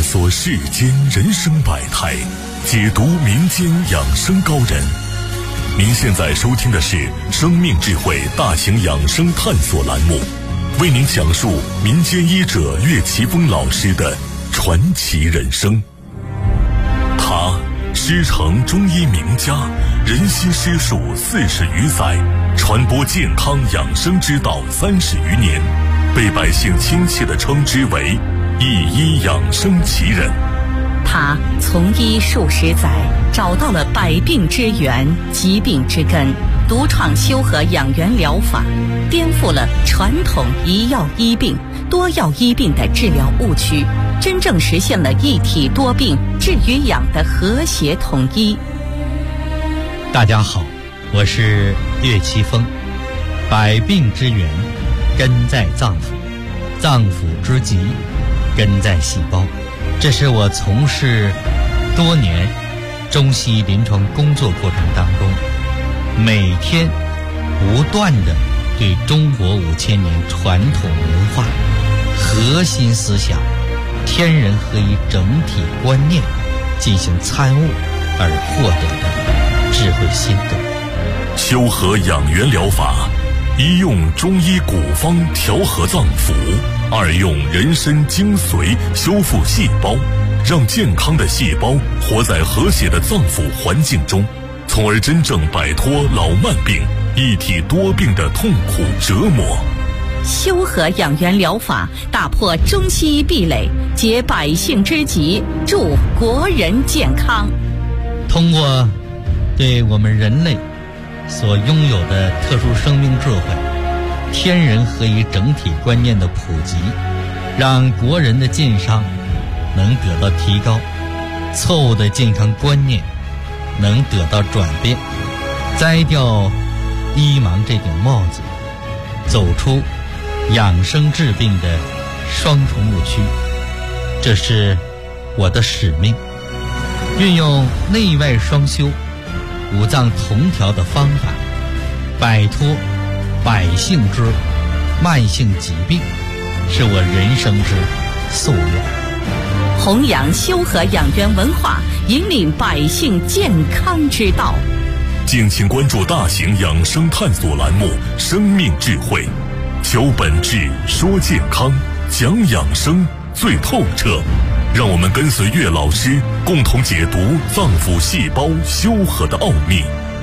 索世间人生百态，解读民间养生高人。您现在收听的是生命智慧大型养生探索栏目，为您讲述民间医者岳奇峰老师的传奇人生。他师承中医名家，人心师术40余载，传播健康养生之道30余年，被百姓亲切地称之为一医养生奇人。 他从医数十载，找到了百病之源、疾病之根，独创修和养元疗法，颠覆了传统一药医病、多药医病的治疗误区，真正实现了一体多病治与养的和谐统一。 大家好，我是岳奇峰。百病之源根在脏腑，脏腑之疾根在细胞。这是我从事多年中西医临床工作过程当中，每天不断地对中国5000年传统文化核心思想天人合一整体观念进行参悟而获得的智慧心得。 修和养元疗法，一用中医古方调和脏腑，二用人参精髓修复细胞，让健康的细胞活在和谐的脏腑环境中，从而真正摆脱老慢病、一体多病的痛苦折磨。 修和养元疗法打破中西医壁垒，解百姓之急，助国人健康。 通过对我们人类所拥有的特殊生命智慧、天人合一整体观念的普及，让国人的健康能得到提高，错误的健康观念能得到转变，摘掉医盲这顶帽子，走出养生治病的双重误区。这是我的使命，运用内外双修、五脏同调的方法，摆脱百姓之慢性疾病，是我人生之夙愿。 弘扬修和养元文化，引领百姓健康之道。 敬请关注大型养生探索栏目《生命智慧》，求本质，说健康，讲养生最透彻。让我们跟随岳老师，共同解读脏腑细胞修和的奥秘。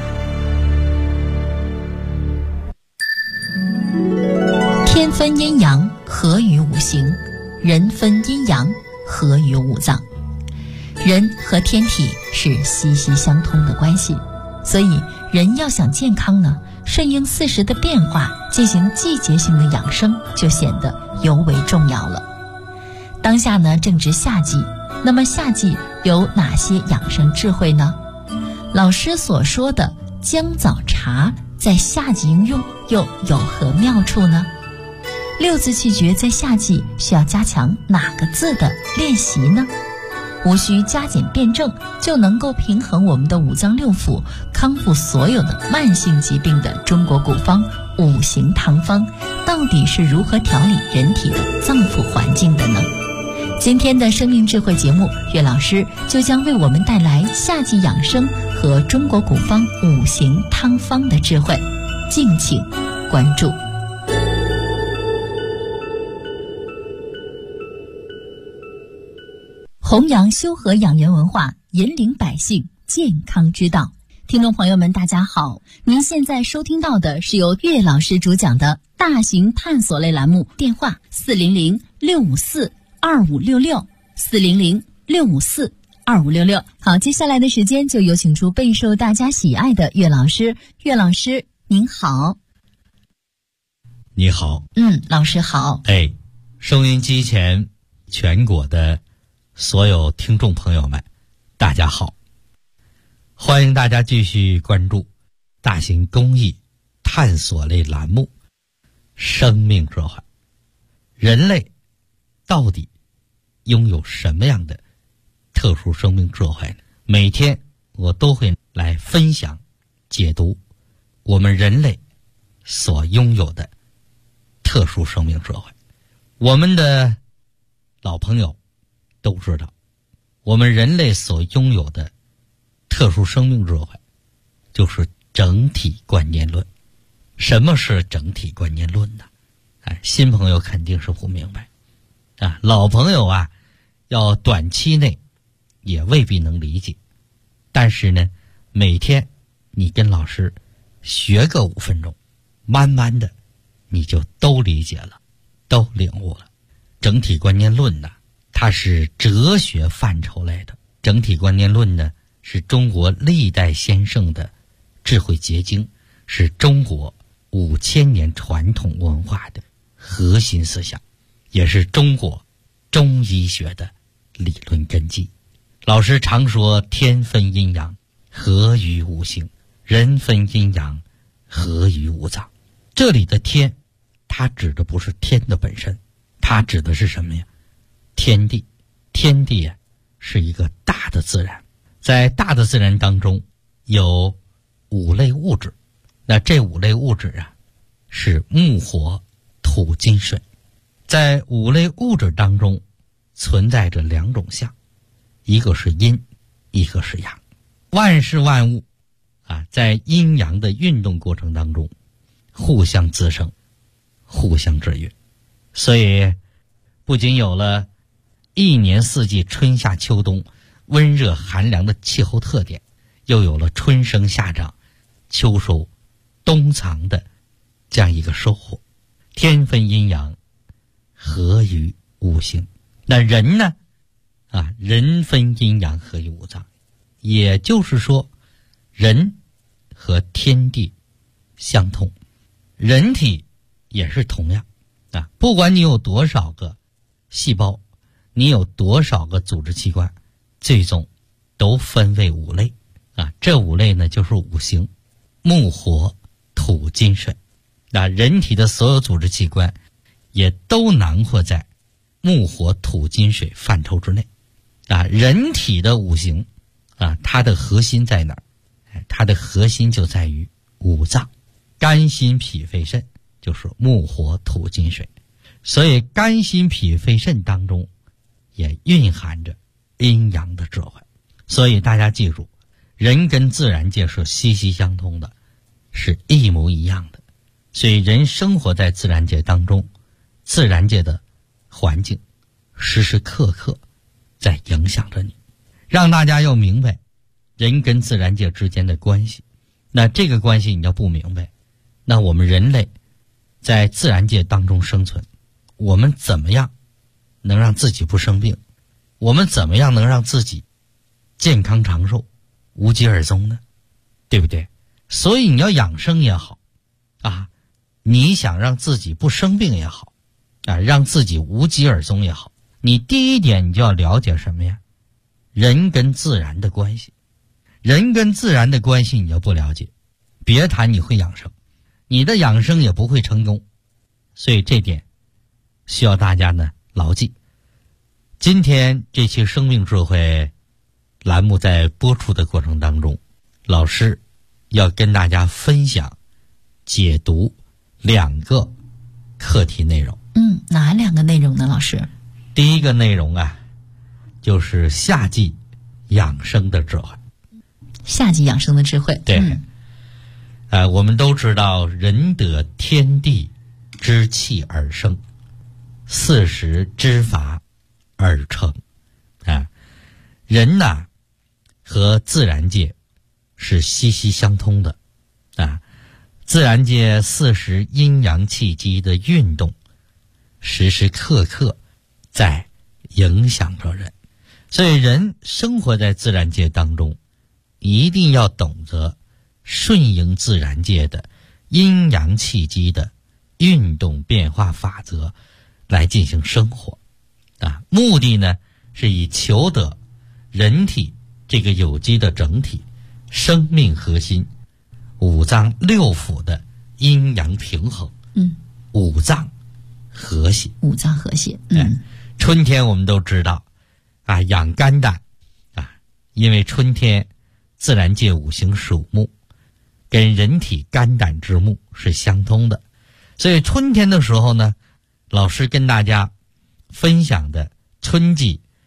天分阴阳，合于五行；人分阴阳，合于五脏。人和天体是息息相通的关系，所以人要想健康呢，顺应四时的变化，进行季节性的养生就显得尤为重要了。当下呢正值夏季，那么夏季有哪些养生智慧呢？老师所说的姜枣茶在夏季应用又有何妙处呢？六字气诀在夏季需要加强哪个字的练习呢？无需加减辩证就能够平衡我们的五脏六腑，康复所有的慢性疾病的中国古方五行汤方，到底是如何调理人体的脏腑环境的呢？今天的生命智慧节目，岳老师就将为我们带来夏季养生和中国古方五行汤方的智慧，敬请关注。弘扬修和养元文化，引领百姓健康之道。听众朋友们大家好，您现在收听到的是由岳老师主讲的大型探索类栏目，电话400-654-2566，400-654-2566。好，接下来的时间就有请出备受大家喜爱的岳老师。岳老师您好。 你好。 老师好。 收音机前全国的所有听众朋友们大家好，欢迎大家继续关注大型公益探索类栏目生命智慧。人类到底拥有什么样的特殊生命智慧呢？每天我都会来分享解读我们人类所拥有的特殊生命智慧。我们的老朋友都知道， 我们人类所拥有的特殊生命智慧，就是整体观念论。什么是整体观念论呢？新朋友肯定是不明白老朋友要短期内也未必能理解，但是呢，每天你跟老师学个5分钟，慢慢的你就都理解了，都领悟了。整体观念论呢，它是哲学范畴类的。整体观念论呢，是中国历代先圣的智慧结晶，是中国5000年传统文化的核心思想，也是中国中医学的理论根基。老师常说天分阴阳，合于五行；人分阴阳，合于五脏。这里的天，它指的不是天的本身，它指的是什么呀？天地。天地是一个大的自然，在大的自然当中有5类物质，那这5类物质是木火土金水。在5类物质当中存在着2种相，一个是阴，一个是阳。万事万物在阴阳的运动过程当中互相滋生，互相制约。所以不仅有了一年四季春夏秋冬温热寒凉的气候特点，又有了春生夏长秋收冬藏的这样一个收获。天分阴阳，合于五行。那人呢人分阴阳，合于五脏。也就是说，人和天地相通，人体也是同样不管你有多少个细胞，你有多少个组织器官，最终都分为5类这5类呢，就是五行：木火土金水。人体的所有组织器官也都囊括在木火土金水范畴之内人体的五行它的核心在哪儿？它的核心就在于五脏，肝心脾肺肾就是木火土金水。所以肝心脾肺肾当中也蕴含着阴阳的智慧。所以大家记住，人跟自然界是息息相通的，是一模一样的。所以人生活在自然界当中，自然界的环境时时刻刻在影响着你，让大家要明白人跟自然界之间的关系。那这个关系你要不明白，那我们人类在自然界当中生存，我们怎么样能让自己不生病？我们怎么样能让自己健康长寿、无疾而终呢？对不对？所以你要养生也好你想让自己不生病也好让自己无疾而终也好，你第一点你就要了解什么呀？人跟自然的关系。人跟自然的关系你要不了解，别谈你会养生，你的养生也不会成功。所以这点需要大家呢牢记。今天这期生命智慧栏目在播出的过程当中，老师要跟大家分享解读2个课题内容。 哪2个内容呢，老师？ 第一个内容就是夏季养生的智慧。 夏季养生的智慧。 对。我们都知道人得天地之气而生，40之法而成人和自然界是息息相通的自然界40阴阳气机的运动时时刻刻在影响着人。所以人生活在自然界当中，一定要懂得顺应自然界的阴阳气机的运动变化法则来进行生活目的呢是以求得人体这个有机的整体生命核心五脏六腑的阴阳平衡五脏和谐。 五脏和谐。 春天我们都知道养肝胆因为春天自然界五行属木，跟人体肝胆之木是相通的。所以春天的时候呢，老师跟大家分享的春季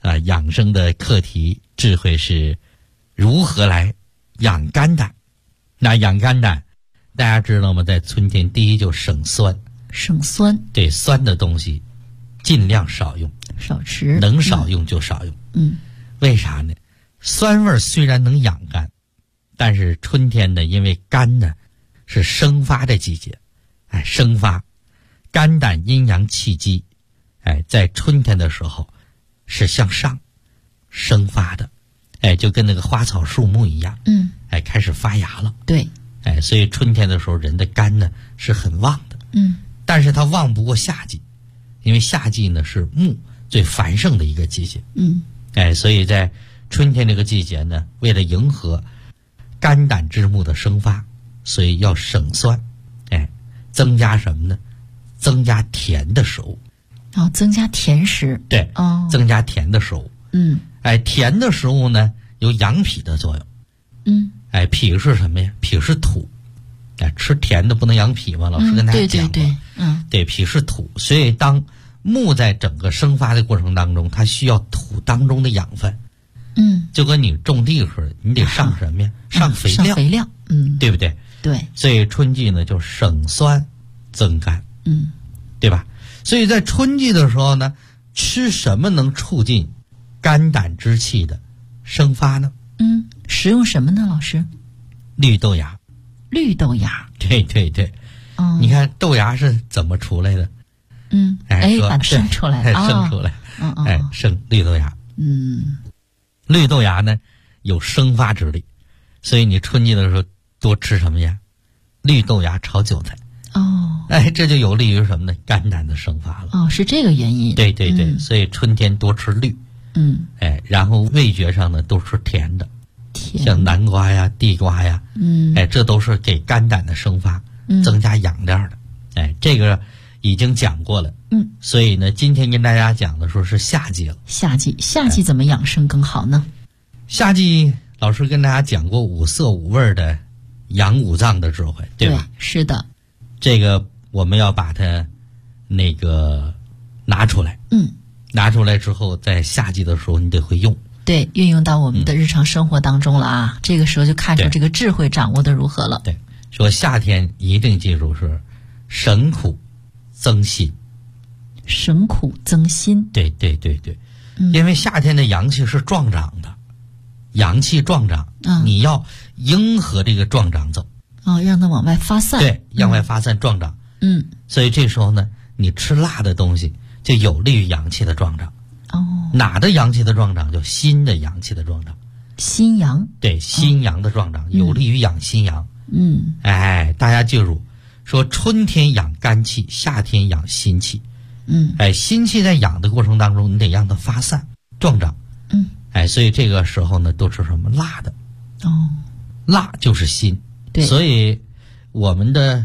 养生的课题智慧是如何来养肝胆。那养肝胆，大家知道吗？在春天，第一就省酸， 省酸， 对酸的东西尽量少用， 少吃， 能少用就少用。为啥呢？酸味虽然能养肝，但是春天呢，因为肝呢是生发的季节，生发，肝胆阴阳气机，在春天的时候是向上生发的，就跟那个花草树木一样，开始发芽了。 对， 所以春天的时候人的肝呢是很旺的，但是它旺不过夏季，因为夏季呢是木最繁盛的一个季节，所以在春天这个季节呢，为了迎合肝胆之木的生发，所以要省酸，增加什么呢？增加甜的食物。 增加甜食。 对，增加甜的食物。甜的食物呢有养脾的作用。脾是什么呀？脾是土。吃甜的不能养脾吗？老师跟大家讲过。对，脾是土，所以当木在整个生发的过程当中，它需要土当中的养分。就跟你种地似的，你得上什么呀？上肥料。 上肥料。 对不对？ 对。 所以春季呢就省酸增肝。对吧？所以在春季的时候呢，吃什么能促进肝胆之气的生发呢？ 食用什么呢，老师？ 绿豆芽。 绿豆芽。 对对对。你看豆芽是怎么出来的？ 把它生出来。 生出来。生绿豆芽。绿豆芽呢有生发之力，所以你春季的时候多吃什么呀？绿豆芽炒韭菜。这就有利于什么呢？肝胆的生发了。 是这个原因。 对对对，所以春天多吃绿。然后味觉上呢多吃甜的，像南瓜呀、地瓜呀，这都是给肝胆的生发增加养料的。这个已经讲过了。所以呢，今天跟大家讲的说是夏季了。夏季怎么养生更好呢？ 夏季老师跟大家讲过五色五味的养五脏的智慧，对吧？ 对，是的。 这个我们要把它那个拿出来。拿出来之后，在夏季的时候你得会用。 对，运用到我们的日常生活当中了啊。这个时候就看出这个智慧掌握的如何了。 对，说夏天一定记住是省苦增辛。 省苦增辛。 对对对对。因为夏天的阳气是壮长的，阳气壮长，你要迎合这个壮长走。 让它往外发散。 对，向外发散壮长。所以这时候呢，你吃辣的东西就有利于阳气的壮长。哪的阳气的壮长？就心的阳气的壮长。 心阳。 对，心阳的壮长，有利于养心阳。大家记住，说春天养肝气，夏天养心气。心气在养的过程当中，你得让它发散壮长。所以这个时候呢，都吃什么？辣的。辣就是心。 对。 所以我们的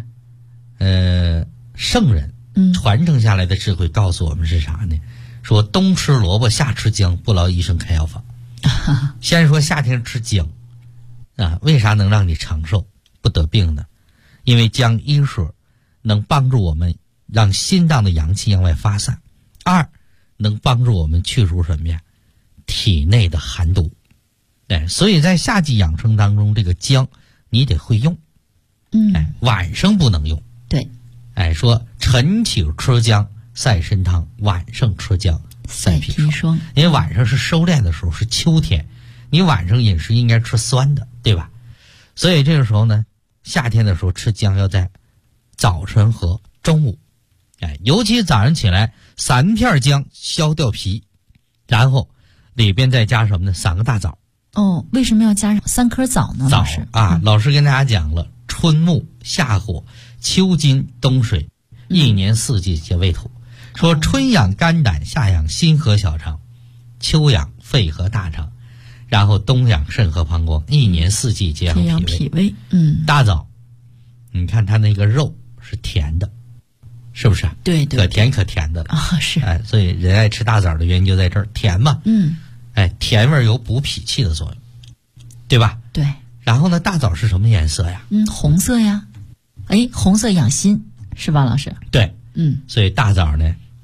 圣人传承下来的智慧告诉我们是啥呢？说冬吃萝卜夏吃姜，不劳医生开药方。先说夏天吃姜为啥能让你长寿不得病呢？因为姜一是能帮助我们让心脏的阳气向外发散，二能帮助我们去除什么呀？体内的寒毒。所以在夏季养生当中，这个姜你得会用。晚上不能用。 对。 说晨起吃姜赛参汤，晚上吃姜赛砒霜。因为晚上是收敛的时候，是秋天，你晚上饮食应该吃酸的，对吧？所以这个时候呢，夏天的时候吃姜要在早晨和中午。尤其早上起来3片姜削掉皮，然后里边再加什么呢？3个大枣。 为什么要加上3颗枣呢？ 枣老师跟大家讲了，春木夏火，秋金冬水，1年4季皆为土。说春养肝胆，夏养心和小肠，秋养肺和大肠，然后冬养肾和膀胱，1年4季皆养脾胃。大枣，你看它那个肉是甜的，是不是？ 对对， 可甜可甜的是。 所以人爱吃大枣的原因就在这儿，甜嘛。甜味有补脾气的作用，对吧？ 对。 然后呢，大枣是什么颜色呀？ 红色呀。红色养心是吧，老师？ 对。所以大枣呢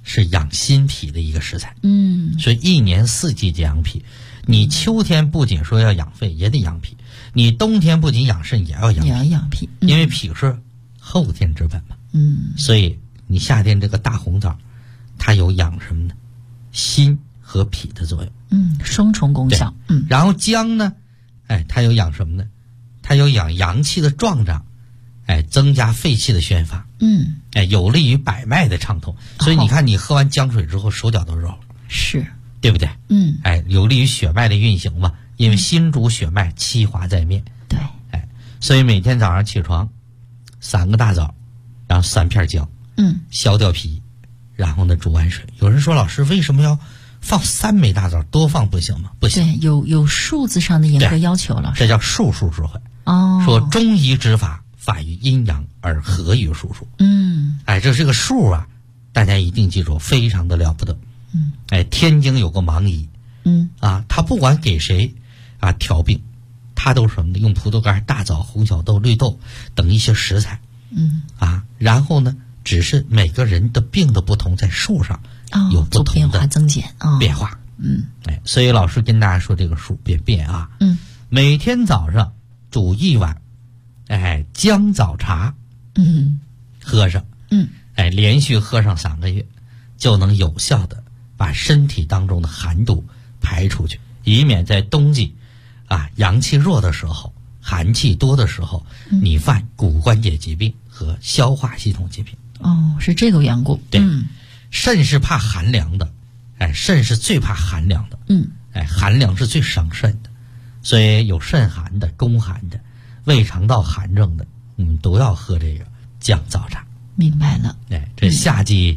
是养心脾的一个食材。所以一年四季皆养脾。你秋天不仅说要养肺，也得养脾；你冬天不仅养肾，也要养脾。因为脾是后天之本嘛。所以你夏天这个大红枣，它有养什么呢？心和脾的作用。 双重功效。 然后姜呢，它有养什么呢？它有养阳气的壮长，增加肺气的宣发。有利于百脉的畅通。所以你看，你喝完姜水之后，手脚都热了， 是， 对不对？有利于血脉的运行嘛，因为心主血脉，气化在面。 对， 所以每天早上起床，3个大枣，然后3片姜，削掉皮，然后呢煮完水。有人说，老师为什么要放3枚大枣？多放不行吗？不行， 对，有数字上的严格要求了。 这叫术数智慧。说中医之法，法于阴阳而合于术数。这是个数啊，大家一定记住，非常的了不得。天津有个盲医，他不管给谁调病，他都是什么呢？用葡萄干、大枣、红小豆、绿豆等一些食材。然后呢，只是每个人的病的不同，在数上有不同的变化增减变化。所以老师跟大家说这个数变啊。每天早上煮1碗姜枣茶，喝上，连续喝上3个月，就能有效的把身体当中的寒毒排出去，以免在冬季阳气弱的时候，寒气多的时候，你犯骨关节疾病和消化系统疾病。 是这个缘故。 对，肾是怕寒凉的，肾是最怕寒凉的。寒凉是最伤肾的，所以有肾寒的、宫寒的、胃肠道寒症的，你们都要喝这个姜枣茶。 明白了。 这夏季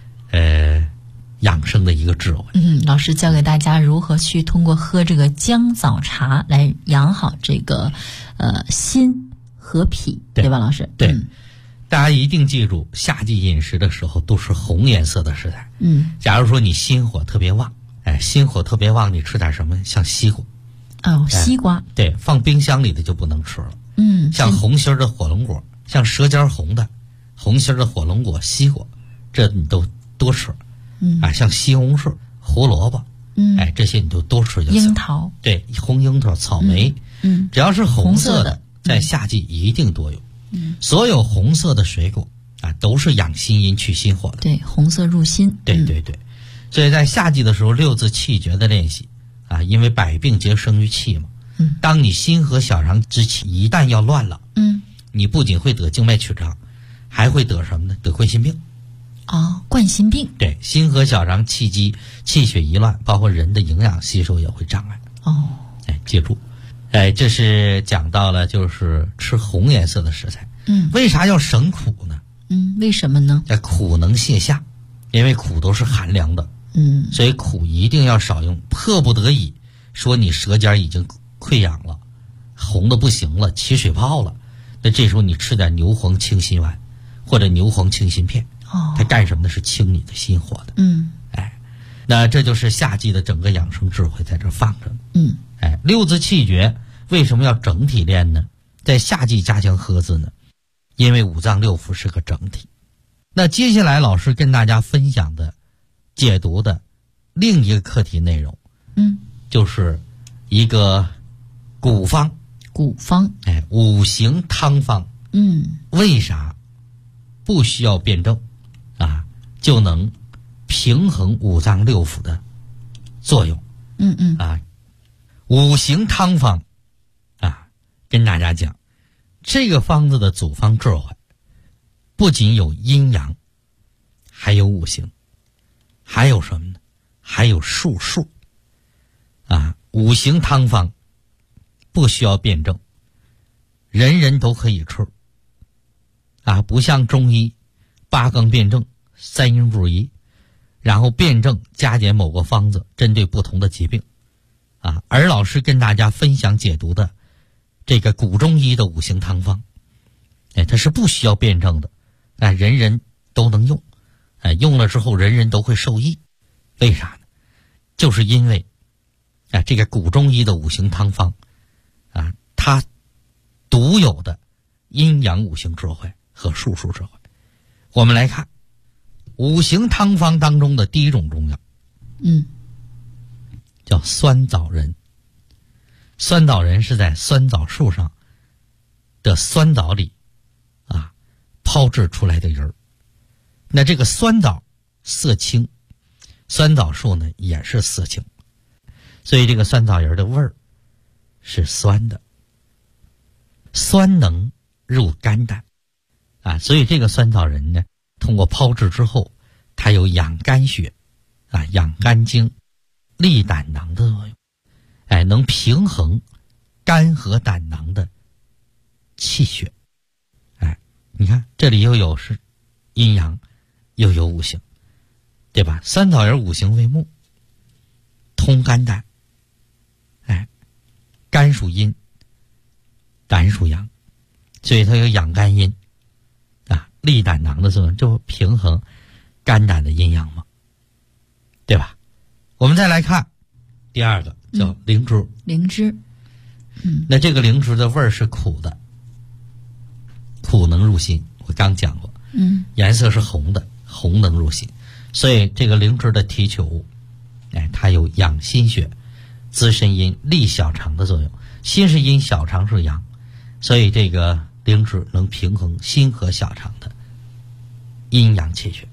养生的一个智慧。 老师教给大家如何去通过喝这个姜枣茶来养好这个心和脾，对吧，老师？ 对。大家一定记住，夏季饮食的时候都是红颜色的食材。假如说你心火特别旺，心火特别旺，你吃点什么？像西瓜。 西瓜。 对，放冰箱里的就不能吃了。像红心的火龙果，像舌尖红的红心的火龙果、西瓜，这你都多吃。像西红柿、胡萝卜，这些你就多吃就行。 樱桃。 对，红樱桃、草莓，只要是红色的，在夏季一定多有。所有红色的水果都是养心阴、去心火的。 对，红色入心。 对。所以在夏季的时候，6字气诀的练习因为百病皆生于气嘛。当你心和小肠之气一旦要乱了，你不仅会得静脉曲张，还会得什么呢？得冠心病。 冠心病。 对，心和小肠气机、气血一乱，包括人的营养吸收也会障碍。记住。这是讲到了就是吃红颜色的食材。为啥要省苦呢？ 为什么呢？ 苦能泻下，因为苦都是寒凉的。所以苦一定要少用。迫不得已说你舌尖已经溃疡了，红的不行了，起水泡了，那这时候你吃点牛黄清心丸或者牛黄清心片。它干什么呢？是清你的心火的。那这就是夏季的整个养生智慧在这放着。6字气诀为什么要整体练呢？在夏季加强喝字呢？因为五脏六腑是个整体。那接下来老师跟大家分享的解读的另一个课题内容，就是一个古方，五行汤方。为啥不需要辩证就能平衡五脏六腑的作用？五行汤方跟大家讲，这个方子的组方智慧不仅有阴阳，还有五行，还有什么呢？还有术数。五行汤方不需要辩证，人人都可以吃。不像中医八纲辩证、三阴主仪，然后辩证加减某个方子针对不同的疾病。而老师跟大家分享解读的这个古中医的五行汤方，它是不需要辩证的，人人都能用，用了之后人人都会受益。为啥呢？就是因为这个古中医的五行汤方它独有的阴阳五行智慧和术数智慧。我们来看五行汤方当中的第一种中药，叫酸枣仁。酸枣仁是在酸枣树上的酸枣里炮制出来的仁儿。那这个酸枣色青，酸枣树呢也是色青，所以这个酸枣仁的味儿是酸的，酸能入肝胆所以这个酸枣仁呢，通过炮制之后，它有养肝血养肝经、利胆囊的作用，能平衡肝和胆囊的气血。你看这里又有是阴阳，又有五行，对吧？酸枣仁五行为木，通肝胆，肝属阴，胆属阳，所以它有养肝阴利胆囊的作用，就平衡肝胆的阴阳嘛，对吧？我们再来看第二个，叫灵芝。 灵芝， 那这个灵芝的味儿是苦的，苦能入心，我刚讲过。颜色是红的，红能入心，所以这个灵芝的提取物，它有养心血、滋肾阴、利小肠的作用。心是阴，小肠是阳，所以这个灵芝能平衡心和小肠的阴阳气血。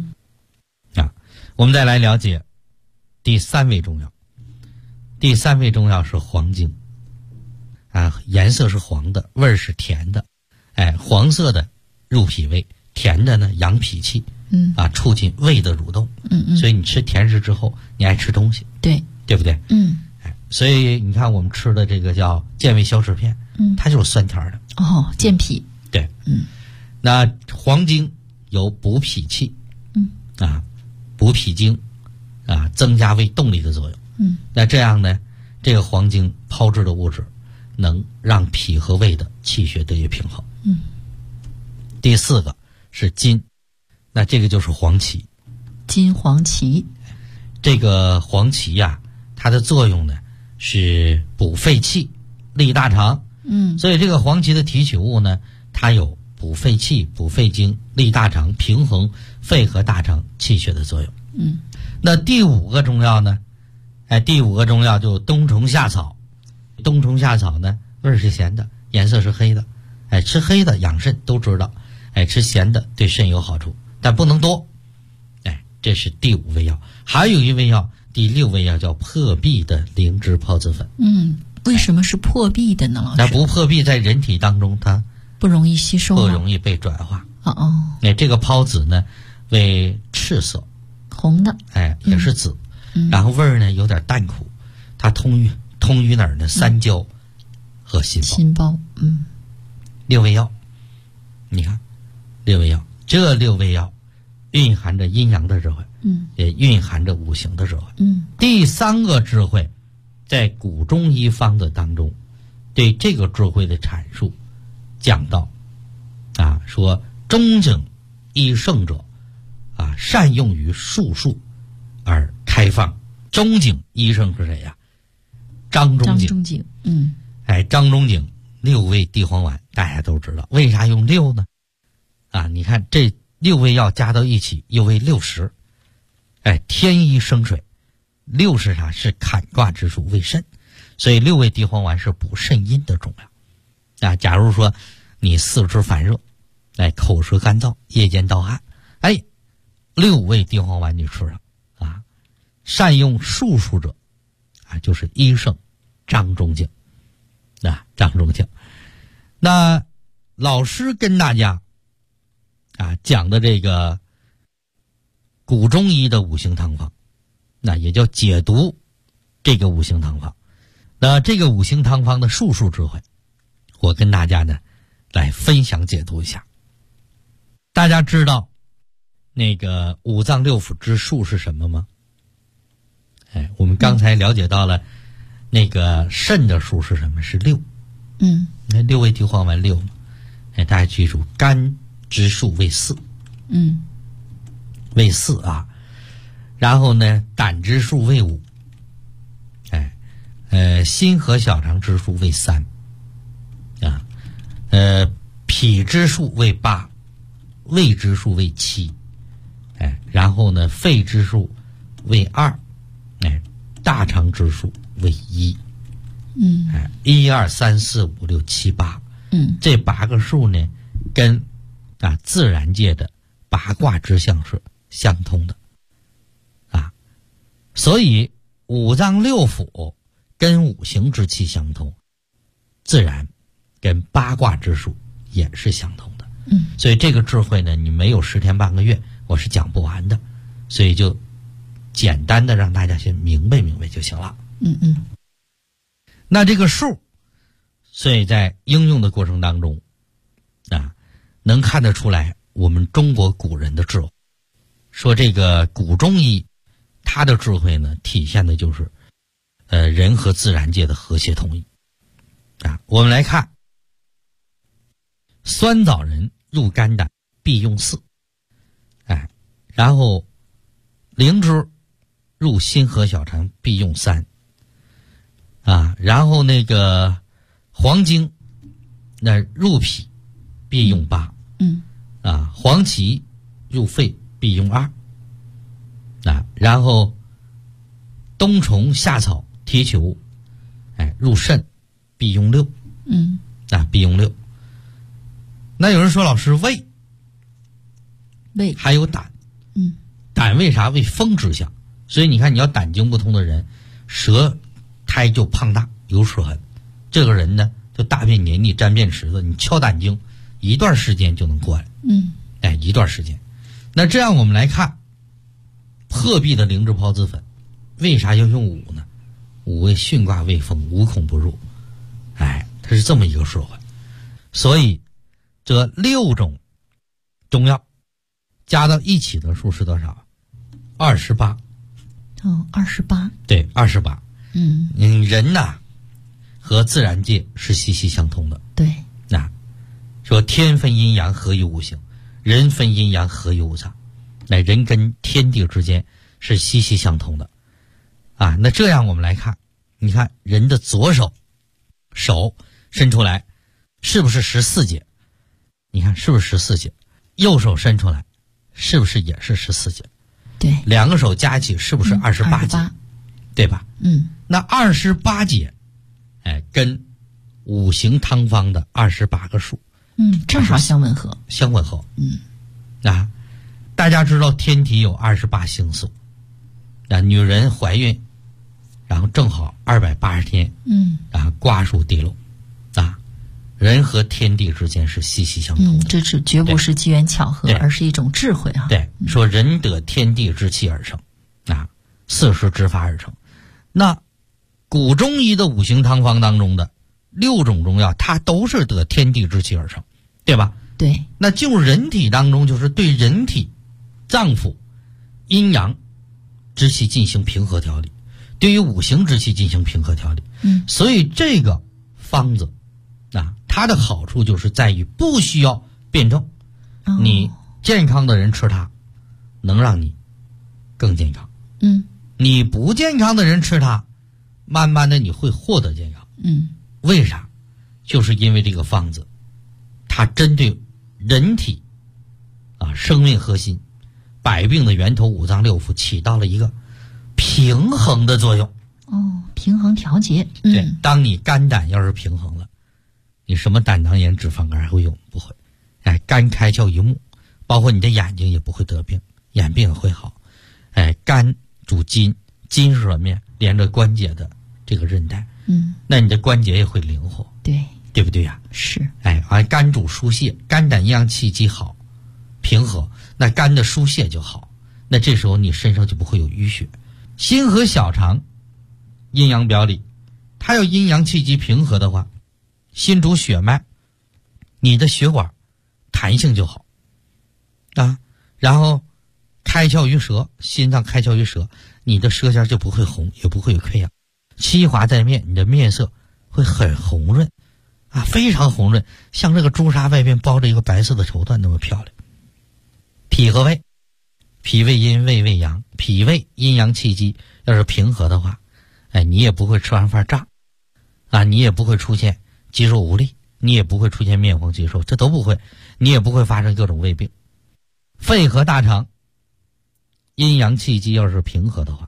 我们再来了解第三味中药。第三味中药是黄精颜色是黄的，味儿是甜的，黄色的入脾胃，甜的呢养脾气，促进胃的蠕动。所以你吃甜食之后，你爱吃东西，对不对？所以你看我们吃的这个叫健胃消食片，它就是酸甜的。 健脾。 对，那黄精有补脾气，补脾经，增加胃动力的作用。那这样呢，这个黄精炮制的物质能让脾和胃的气血得以平衡。第四个是金，那这个就是黄芪。 金黄芪， 这个黄芪它的作用呢是补肺气、利大肠。所以这个黄芪的提取物呢，它有补肺气、补肺经、利大肠、平衡肺和大肠气血的作用。那第五个中药呢？第五个中药就冬虫夏草。冬虫夏草呢，味儿是咸的，颜色是黑的。吃黑的养肾都知道，吃咸的对肾有好处，但不能多。这是第五味药。还有一味药，第六味药叫破壁的灵芝孢子粉。 为什么是破壁的呢，老师？ 那不破壁，在人体当中它不容易吸收， 不容易被转化。这个孢子呢，为赤色， 红的， 也是紫，然后味儿呢有点淡苦，它通于哪儿呢？三焦和心包。六味药，你看六味药，这六味药蕴含着阴阳的智慧，也蕴含着五行的智慧。第三个智慧，在古中医方子当中，对这个智慧的阐述讲到说中景益圣者善用于术数而开放。中景医生是谁呀？张仲景。张仲景六味地黄丸大家都知道，为啥用六呢？你看这六味药加到一起又为60。天一生水，六是啥？是坎卦之数，为肾，所以六味地黄丸是补肾阴的中药。假如说你四肢烦热，口舌干燥，夜间盗汗，六味地黄丸你吃上善用术数者就是医圣张仲景。张仲景，那老师跟大家讲的这个古中医的五行汤方，那也叫解读这个五行汤方。那这个五行汤方的术数智慧，我跟大家呢来分享解读一下。大家知道那个五脏六腑之数是什么吗？我们刚才了解到了那个肾的数是什么？是6。那六味地黄丸6嘛。大家记住，肝之数为4。为4然后呢，胆之数为5。心和小肠之数为3。脾之数为8，胃之数为7。 然后呢，肺之数为2，大肠之数为1。1、2、3、4、5、6、7、8。这8个数呢，跟自然界的八卦之象是相通的所以五脏六腑跟五行之气相通，自然跟八卦之术也是相通的。所以这个智慧呢，你没有10天半个月我是讲不完的，所以就简单的让大家先明白就行了。那这个数，所以在应用的过程当中能看得出来我们中国古人的智慧。说这个古中医它的智慧呢，体现的就是人和自然界的和谐统一我们来看，酸枣仁入肝胆必用4，然后灵芝入心和小肠必用3然后那个黄精那入脾必用8，黄芪入肺必用2，然后冬虫夏草贴球入肾必用6，必用6。那有人说，老师，胃还有胆，胆为啥？为风之象，所以你看，你要胆经不通的人，舌苔就胖大有舌痕，这个人呢就大便黏腻沾便池子，你敲胆经一段时间就能过来，一段时间。那这样我们来看破壁的灵芝孢子粉，为啥要用5呢？5为巽卦为风，无孔不入，它是这么一个说法。所以这6种中药加到一起的数是多少？28。 28。 对，28。人呐和自然界是息息相通的。 对。 说天分阴阳合于五行，人分阴阳合于五脏，人跟天地之间是息息相通的那这样我们来看，你看人的左手伸出来是不是14节？你看是不是14节？右手伸出来是不是也是14节？ 对， 两个手加起是不是28节？对吧？那28节跟五行汤方的28个数正好相吻合。 大家知道天体有28星宿女人怀孕然后正好280天然后瓜熟蒂落人和天地之间是息息相通的。 这是绝不是机缘巧合，而是一种智慧对，说人得天地之气而生四时之法而成。那古中医的五行汤方当中的6种中药，它都是得天地之气而成，对吧？ 对。 那进入人体当中，就是对人体脏腑阴阳之气进行平和调理，对于五行之气进行平和调理。所以这个方子它的好处就是在于不需要辩证，你健康的人吃它能让你更健康，你不健康的人吃它慢慢的你会获得健康。为啥？就是因为这个方子它针对人体生命核心百病的源头五脏六腑起到了一个平衡的作用。 平衡调节。 对，当你肝胆要是平衡了，你什么胆囊炎脂肪肝还会有？不会。肝开窍于目，包括你的眼睛也不会得病，眼病也会好。肝主筋，筋是什么呀？连着关节的这个韧带。那你的关节也会灵活。对不对呀？ 是。 肝主疏泄，肝胆阴阳气机好平和，那肝的疏泄就好，那这时候你身上就不会有淤血。心和小肠阴阳表里，它要阴阳气机平和的话，心主血脉，你的血管弹性就好然后开窍于舌，心脏开窍于舌，你的舌尖就不会红，也不会有溃疡。七华在面，你的面色会很红润非常红润，像这个朱砂外边包着一个白色的绸缎那么漂亮。脾和胃，脾胃阴，胃胃阳，脾胃阴阳气机要是平和的话，你也不会吃完饭胀你也不会出现肌肉无力，你也不会出现面黄肌瘦，这都不会，你也不会发生各种胃病。肺和大肠阴阳气机要是平和的话，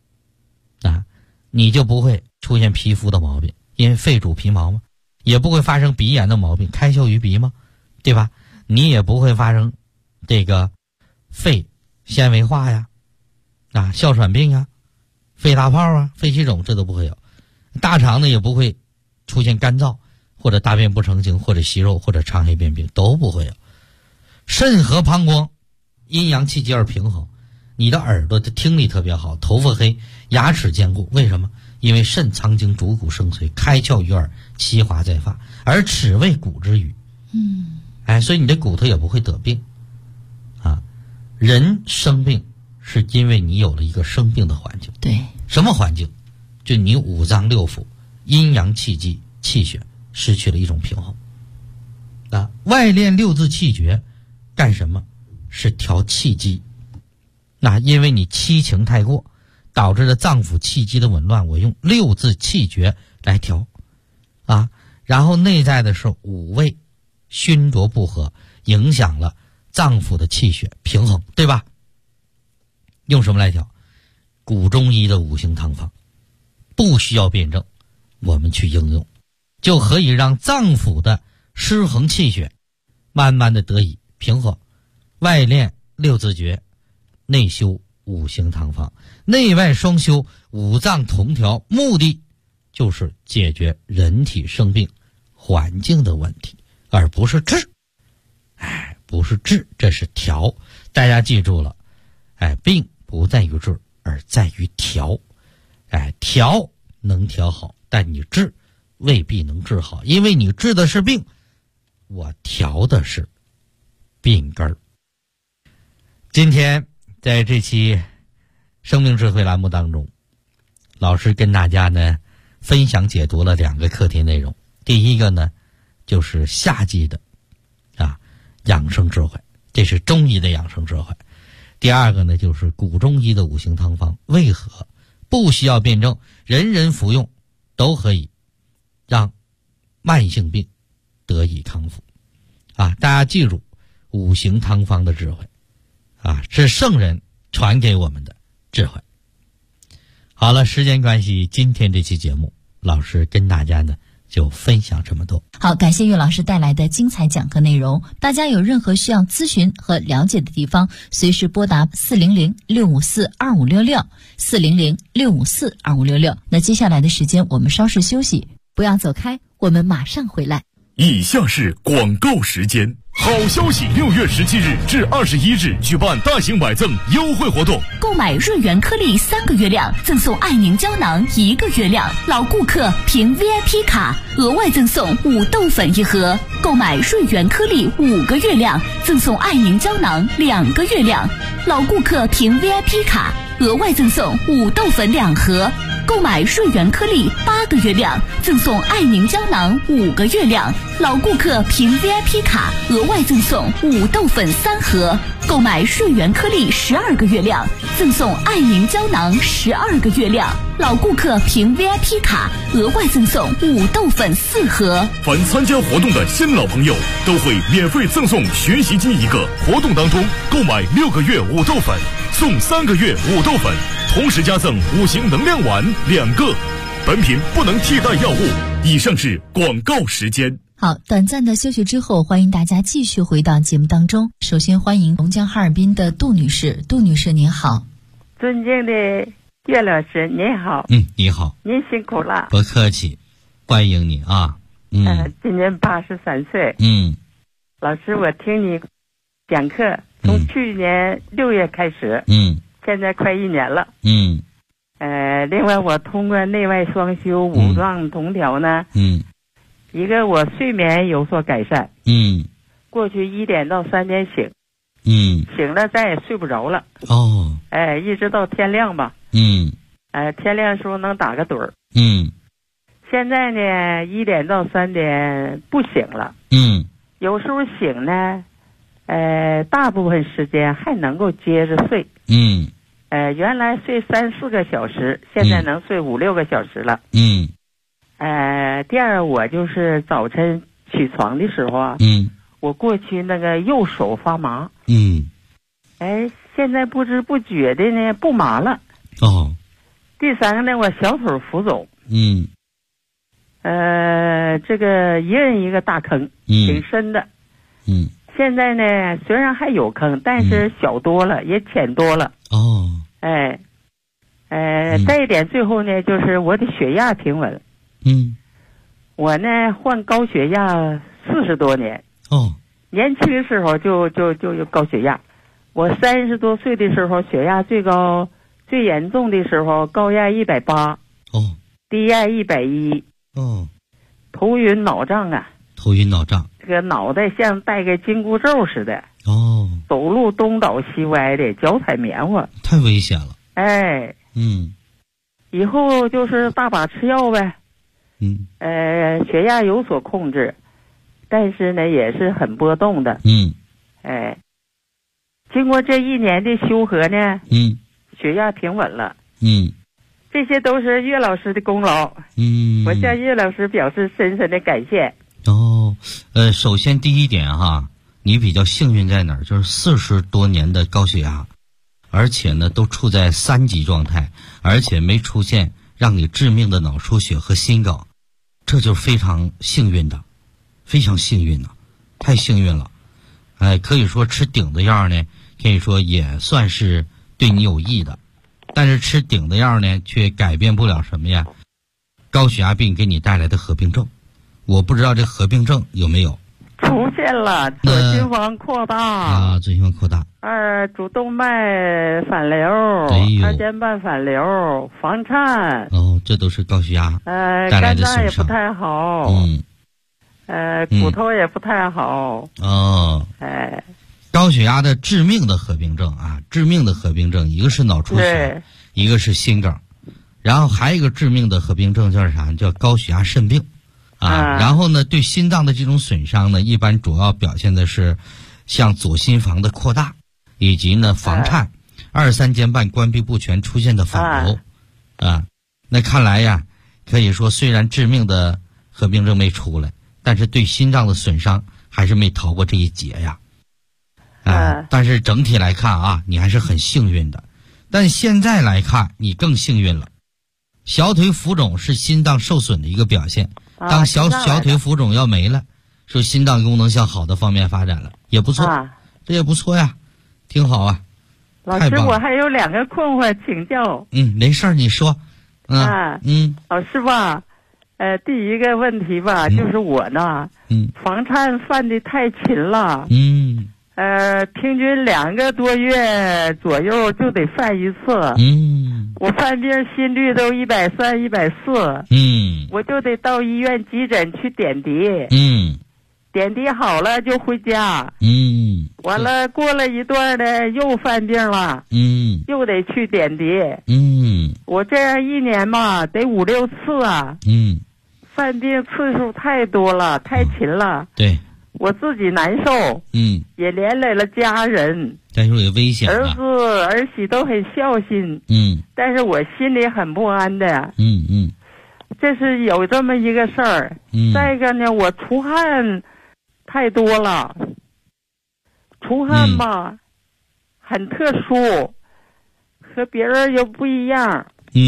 你就不会出现皮肤的毛病，因为肺主皮毛嘛，也不会发生鼻炎的毛病，开窍于鼻嘛，对吧？你也不会发生这个肺纤维化呀，哮喘病啊，肺大泡啊，肺气肿，这都不会有。大肠呢也不会出现干燥或者大便不成形或者息肉或者肠黑便病，都不会有。肾和膀胱阴阳气机而平衡，你的耳朵的听力特别好，头发黑，牙齿坚固。为什么？因为肾藏精主骨生髓，开窍于耳，其华在发，而齿为骨之余。所以你的骨头也不会得病人生病是因为你有了一个生病的环境。 对， 什么环境？就你五脏六腑阴阳气机气血失去了一种平衡外练六字气诀干什么？是调气机。因为你七情太过导致了脏腑气机的紊乱，我用六字气诀来调然后内在的是五味熏浊不和，影响了脏腑的气血平衡，对吧？用什么来调？古中医的五行汤方，不需要辩证，我们去应用，就可以让脏腑的失衡气血慢慢的得以平和。外练六字诀，内修五行汤方，内外双修，五脏同调，目的就是解决人体生病环境的问题，而不是治。不是治，这是调。大家记住了，病不在于治，而在于调。调能调好，但你治未必能治好，因为你治的是病，我调的是病根儿。今天在这期生命智慧栏目当中，老师跟大家呢分享解读了2个课题内容。第一个呢就是夏季的养生智慧，这是中医的养生智慧。第二个呢就是古中医的五行汤方，为何不需要辩证，人人服用都可以让慢性病得以康复大家记住五行汤方的智慧是圣人传给我们的智慧。好了，时间关系，今天这期节目老师跟大家呢就分享这么多。 好，感谢岳老师带来的精彩讲课内容。大家有任何需要咨询和了解的地方，随时拨打400-654-2566 400-654-2566。那接下来的时间我们稍事休息，不要走开，我们马上回来。 以下是广告时间。好消息！6月17日至21日举办大型买赠优惠活动， 购买润元颗粒3个月量，赠送爱宁胶囊1个月量，老顾客凭 VIP 卡额外赠送5豆粉1盒，购买润元颗粒5个月量，赠送爱宁胶囊2个月量，老顾客凭 VIP 卡额外赠送5豆粉2盒，购买润元颗粒8个月量，赠送爱宁胶囊5个月量，老顾客凭 VIP 卡额外赠送5豆粉3盒，购买润元颗粒12个月量，赠送爱宁胶囊12个月量，老顾客凭 VIP 卡额外赠送5豆粉4盒。 凡参加活动的新老朋友都会免费赠送学习机1个，活动当中购买6个月5豆粉送3个月5豆粉，同时加赠5行能量丸2个。本品不能替代药物。以上是广告时间。 好，短暂的休息之后，欢迎大家继续回到节目当中。首先欢迎龙江哈尔滨的杜女士。杜女士您好。 尊敬的岳老师您好。 你好。 您辛苦了。 不客气，欢迎你啊。 今年83岁。老师，我听你讲课从去年6月开始。现在快1年了。另外我通过内外双修五脏同调呢，一个我睡眠有所改善。过去1点到3点醒，醒了再也睡不着了。一直到天亮吧。天亮的时候能打个盹儿。现在呢1点到3点不醒了。有时候醒呢，大部分时间还能够接着睡。原来睡3-4个小时，现在能睡5-6个小时了。第二，我就是早晨起床的时候我过去那个右手发麻。 现在不知不觉的呢不麻了。 哦。 第三个呢，我小腿浮肿。这个一人一个大坑，挺深的。现在呢，虽然还有坑，但是小多了，也浅多了。 哦。 再一点，最后呢，就是我的血压平稳。我呢患高血压40多年。 哦。 年轻的时候就有高血压。我30多岁的时候，血压最高、最严重的时候，高压180。 哦。 低压110。 哦。 头晕脑胀啊。 头晕脑胀。 这个脑袋像戴个紧箍咒似的。 哦。 走路东倒西歪的，脚踩棉花。 太危险了。 以后就是大把吃药呗。血压有所控制，但是呢也是很波动的。经过这1年的修和呢，血压平稳了。这些都是岳老师的功劳。我向岳老师表示深深的感谢。 首先第一点哈，你比较幸运在哪儿？就是40多年的高血压，而且呢都处在3级状态，而且没出现让你致命的脑出血和心梗，这就是非常幸运的，非常幸运的，太幸运了。可以说吃顶的药呢，可以说也算是对你有益的，但是吃顶的药呢，却改变不了什么呀？高血压病给你带来的合并症，我不知道这合并症有没有出现了。左心房扩大左心房扩大， 主动脉反流，二尖瓣反流，房颤。 这都是高血压带来的损伤。 肝脏也不太好。骨头也不太好。 高血压的致命的合并症啊，致命的合并症，一个是脑出血，一个是心梗，然后还有一个致命的合并症叫啥？叫高血压肾病。然后呢，对心脏的这种损伤呢，一般主要表现的是像左心房的扩大，以及呢房颤、2、3尖瓣关闭不全出现的反流。那看来呀，可以说虽然致命的合并症没出来，但是对心脏的损伤还是没逃过这一劫呀。但是整体来看啊，你还是很幸运的。但现在来看，你更幸运了。小腿浮肿是心脏受损的一个表现。当小腿浮肿要没了，说心脏功能向好的方面发展了，也不错。这也不错呀，挺好啊。 老师，我还有2个困惑请教。 没事儿，你说。 老师吧，第一个问题吧，就是我呢，房颤犯的太勤了。平均2个多月左右就得犯一次。我犯病心率都130、140。我就得到医院急诊去点滴。点滴好了就回家。完了过了一段呢，又犯病了。又得去点滴。我这样1年嘛，得5、6次啊。犯病次数太多了，太勤了。 对。 我自己难受。也连累了家人。 但是也危险。 儿子儿媳都很孝心。但是我心里很不安的。这是有这么一个事儿。再一个呢，我出汗太多了。出汗吧，很特殊，和别人又不一样。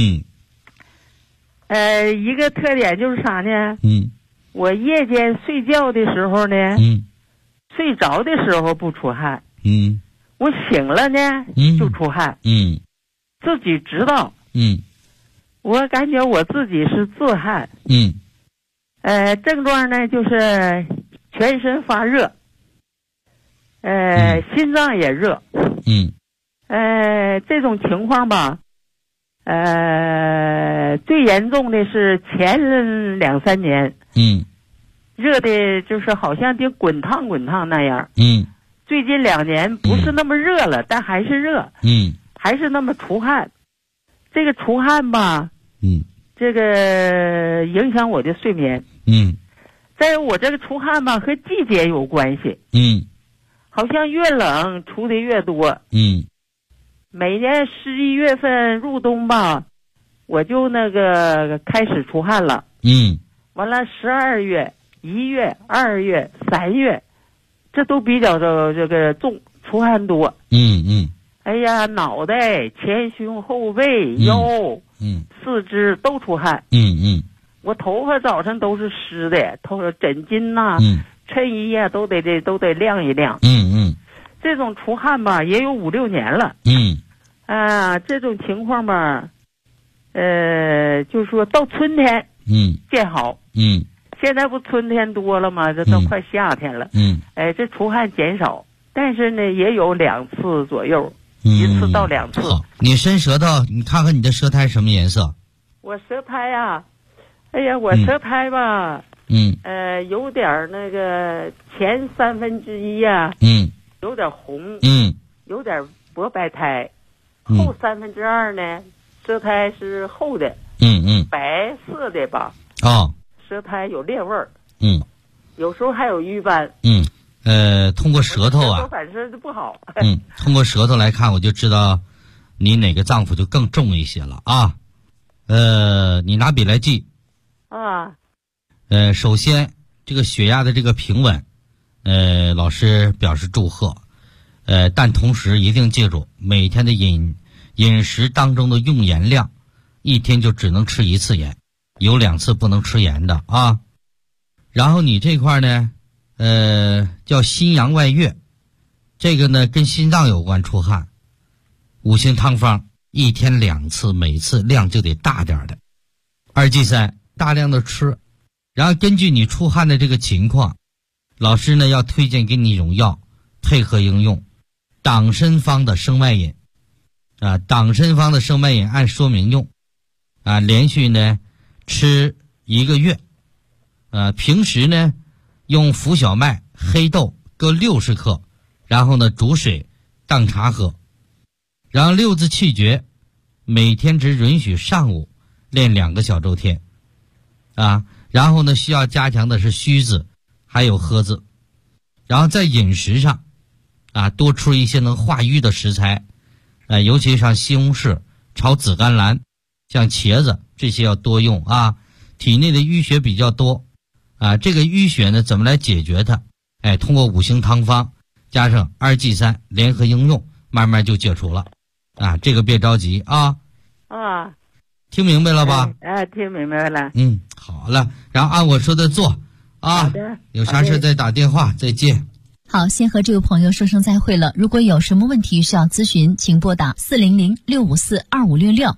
一个特点就是啥呢？我夜间睡觉的时候呢，睡着的时候不出汗。我醒了呢，就出汗。自己知道。我感觉我自己是自汗。症状呢就是全身发热。心脏也热。这种情况吧，最严重的是前2、3年。热的就是好像得滚烫那样。最近2年不是那么热了，但还是热。还是那么出汗。这个出汗吧，这个影响我的睡眠。再有我这个出汗吧，和季节有关系。好像越冷出的越多。每年11月份入冬吧，我就那个开始出汗了。完了12月、1月、2月、3月，这都比较的这个重， 出汗多。哎呀，脑袋、前胸、后背、腰，四肢都出汗。我头发早晨都是湿的，枕巾呐、衬衣呀、都得晾一晾。这种出汗吧，也有5、6年了。这种情况吧，就说到春天，见好。现在不春天多了吗？这都快夏天了。这出汗减少，但是呢，也有2次左右，1次到2次。 好，你伸舌头，你看看你的舌苔什么颜色？ 我舌苔啊，哎呀，我舌苔吧，有点那个前1/3呀，有点红，有点薄白苔，后2/3呢，舌苔是厚的，白色的吧。舌苔有裂味儿，有时候还有瘀斑。 通过舌头啊， 反正不好。 通过舌头来看，我就知道你哪个脏腑就更重一些了啊。你拿笔来记。首先这个血压的这个平稳，老师表示祝贺。但同时一定记住，每天的饮食当中的用盐量，一天就只能吃1次盐，有2次不能吃盐的啊。然后你这块呢，叫心阳外越，这个呢跟心脏有关出汗。5行汤方一天2次，每次量就得大点的。2G3大量的吃，然后根据你出汗的这个情况，老师呢要推荐给你一种药，配合应用党参方的生脉饮。党参方的生脉饮按说明用，连续呢吃1个月。平时呢用浮小麦、黑豆各60克，然后呢煮水当茶喝，然后6字气诀，每天只允许上午练2个小周天。然后呢需要加强的是虚字还有喝字。然后在饮食上多吃一些能化瘀的食材，尤其像西红柿、炒紫甘蓝，像茄子，这些要多用啊。体内的淤血比较多这个淤血呢怎么来解决它？通过5行汤方加上2G3联合应用，慢慢就解除了这个别着急啊。听明白了吧？ 听明白了。 好了，然后按我说的做好的， 有啥事再打电话，再见。 好，先和这位朋友说声再会了。如果有什么问题需要咨询，请拨打400-654-2566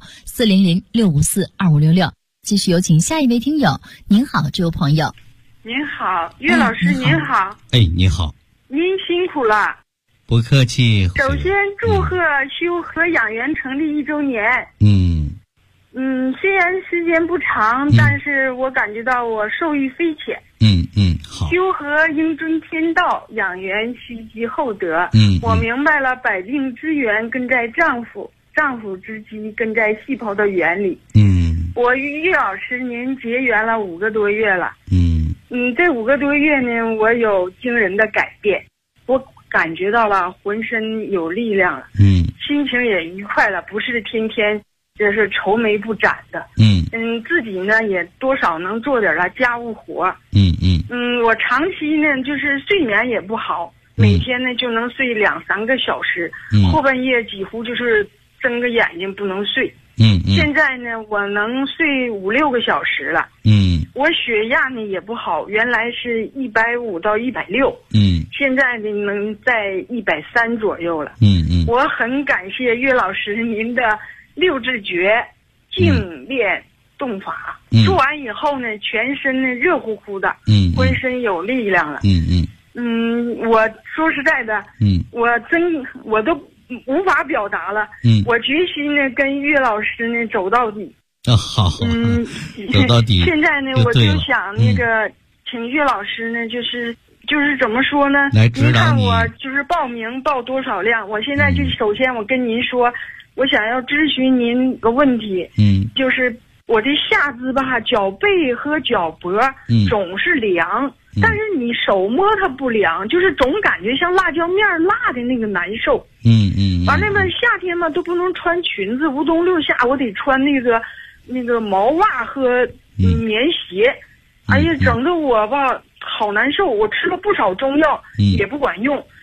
400-654-2566。继续有请下一位听友。您好，这位朋友。 您好，岳老师，您好。 你好。 您辛苦了。 不客气。 首先祝贺修和养元成立1周年。虽然时间不长，但是我感觉到我受益匪浅。好。修和应遵天道，养元须积厚德。我明白了，百病之源根在脏腑，脏腑之基根在细胞的原理。我与岳老师您结缘了5个多月了。这5个多月呢，我有惊人的改变，我感觉到了浑身有力量了。心情也愉快了，不是天天就是愁眉不展的。自己呢也多少能做点家务活。我长期呢就是睡眠也不好，每天呢就能睡2、3个小时，后半夜几乎就是睁个眼睛不能睡。现在呢我能睡5、6个小时了。我血压呢也不好，原来是150到160。现在呢能在130左右了。我很感谢岳老师您的6字诀静练动法。做完以后呢，全身呢热乎乎的，浑身有力量了。我说实在的，我都无法表达了。我决心呢跟岳老师呢走到底。 好，走到底。 现在呢，我就想请岳老师呢，就是怎么说呢？ 来指导你。 您看我就是报名报多少量？我现在就首先我跟您说，我想要咨询您个问题。就是我的下肢吧，脚背和脚脖总是凉，但是你手摸它不凉，就是总感觉像辣椒面辣的那个难受。完了嘛，夏天嘛都不能穿裙子，无冬六夏我得穿那个毛袜和棉鞋。哎呀，整得我吧好难受。我吃了不少中药，也不管用。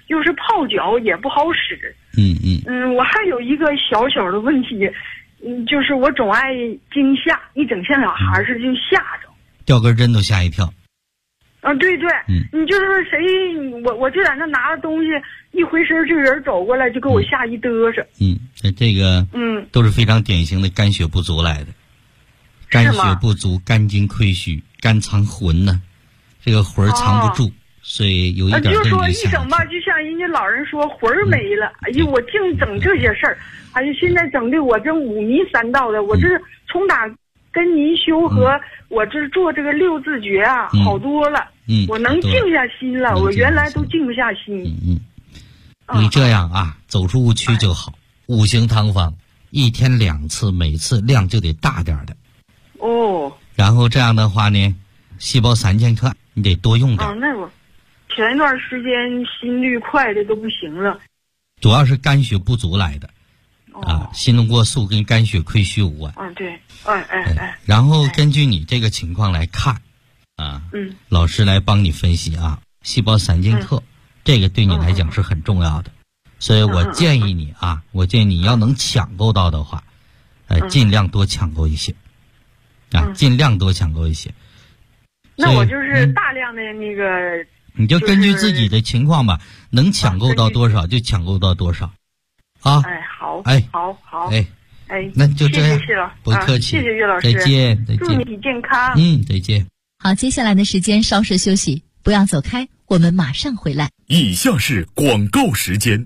又是泡脚也不好使。我还有一个小小的问题，就是我总爱惊吓，一整像小孩似的就吓着， 掉根针都吓一跳。 对对，你就是谁，我就在那拿着东西，一回身这人走过来就给我吓一嘚瑟。 这个都是非常典型的肝血不足来的。肝血不足，肝经亏虚，肝藏魂呢，这个魂藏不住，所以有一点就说一整吧，就像人家老人说魂没了。哎呀，我净整这些事儿，哎呀，现在整的我这五迷三道的，我这从打跟您修和我这做这个六字诀啊，好多了。我能静下心了，我原来都静不下心。 你这样啊，走出误区就好。五行汤方1天2次，每次量就得大点的。然后这样的话呢，细胞3000克，你得多用点。 那我前一段时间心率快的都不行了， 主要是肝血不足来的。心动过速跟肝血亏虚无关。 对， 然后根据你这个情况来看，老师来帮你分析啊，细胞3000克，这个对你来讲是很重要的，所以我建议你啊，你要能抢购到的话，尽量多抢购一些，尽量多抢购一些。 那我就是大量的那个， 你就根据自己的情况吧，能抢购到多少就抢购到多少。 好， 好，那就这样， 谢谢了， 不客气， 谢谢岳老师， 再见， 祝你健康， 再见。 好，接下来的时间稍事休息，不要走开，我们马上回来。 以下是广告时间。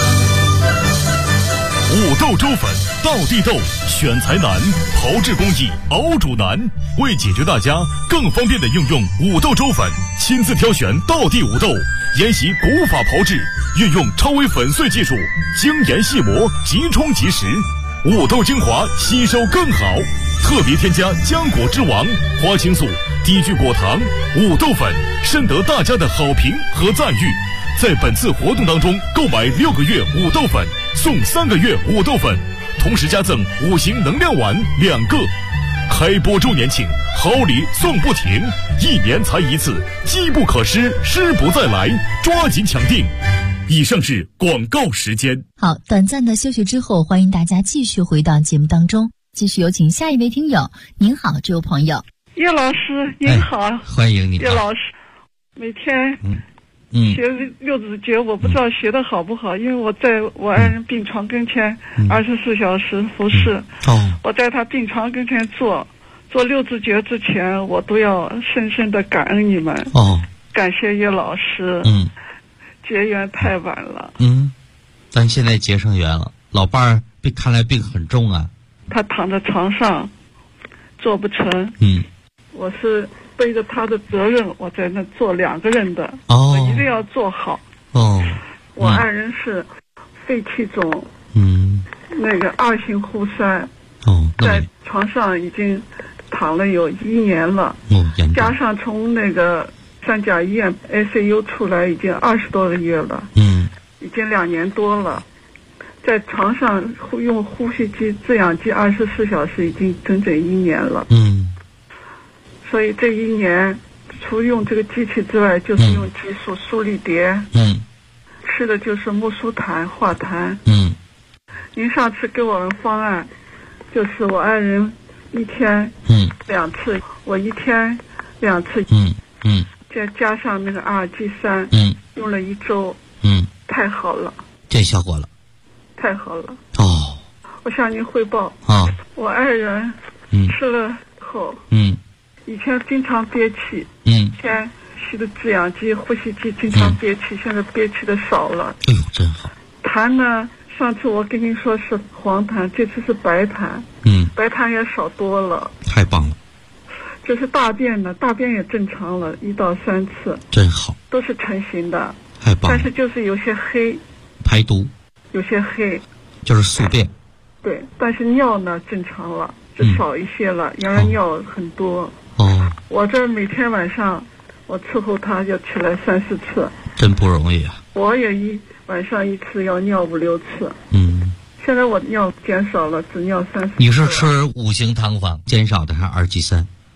五豆粥粉，道地豆，选材难，炮制工艺，熬煮难。为解决大家更方便的应用五豆粥粉，亲自挑选道地五豆，研习古法炮制，运用超微粉碎技术，精研细磨，即冲即食，五豆精华吸收更好。特别添加浆果之王花青素，低聚果糖，五豆粉，深得大家的好评和赞誉。在本次活动当中，购买6个月五豆粉送3个月五豆粉，同时加赠5行能量丸2个。开播周年庆，好礼送不停，1年才一次，机不可失，失不再来，抓紧抢订。以上是广告时间。 好，短暂的休息之后，欢迎大家继续回到节目当中，继续有请下一位听友。您好，这位朋友。 叶老师您好， 欢迎你。 叶老师每天学六字诀，我不知道学的好不好，因为我在我爱人病床跟前24小时服侍。我在他病床跟前做六字诀之前，我都要深深的感恩你们。感谢叶老师。结缘太晚了。 咱现在结上缘了。老伴儿看来病很重啊。 他躺在床上做不成。我是背着他的责任，我在那做2个人的。我一定要做好。我爱人是肺气肿。那个2型呼塞。在床上已经躺了有1年了。加上从那个3甲医院 ICU 出来已经20多个月了。已经2年多了，在床上用呼吸机、制氧机24小时，已经整整1年了。所以这1年，除用这个机器之外，就是用激素、舒力蝶。吃的就是木苏檀、化痰。您上次给我们方案，就是我爱人1天2次，我1天2次。再加上那个RG3，用了1周。太好了， 这效果了， 太好了。 我向您汇报。我爱人吃了后，以前经常憋气，以前吸的制氧机、呼吸机经常憋气，现在憋气的少了。 哎呦，真好。 痰呢，上次我跟您说是黄痰，这次是白痰。白痰也少多了。 太棒了。 这是大便呢，大便也正常了1到3次。 真好。 都是成型的。 太棒了。 但是就是有些黑。 排毒。 有些黑。 就是宿便。 对，但是尿呢正常了，就少一些了，原来尿很多。我这每天晚上我伺候他要起来3、4次。 真不容易啊。 我也晚上1次要尿5、6次。现在我尿减少了，只尿3、4次。 你是吃5行汤方减少的还是2G3？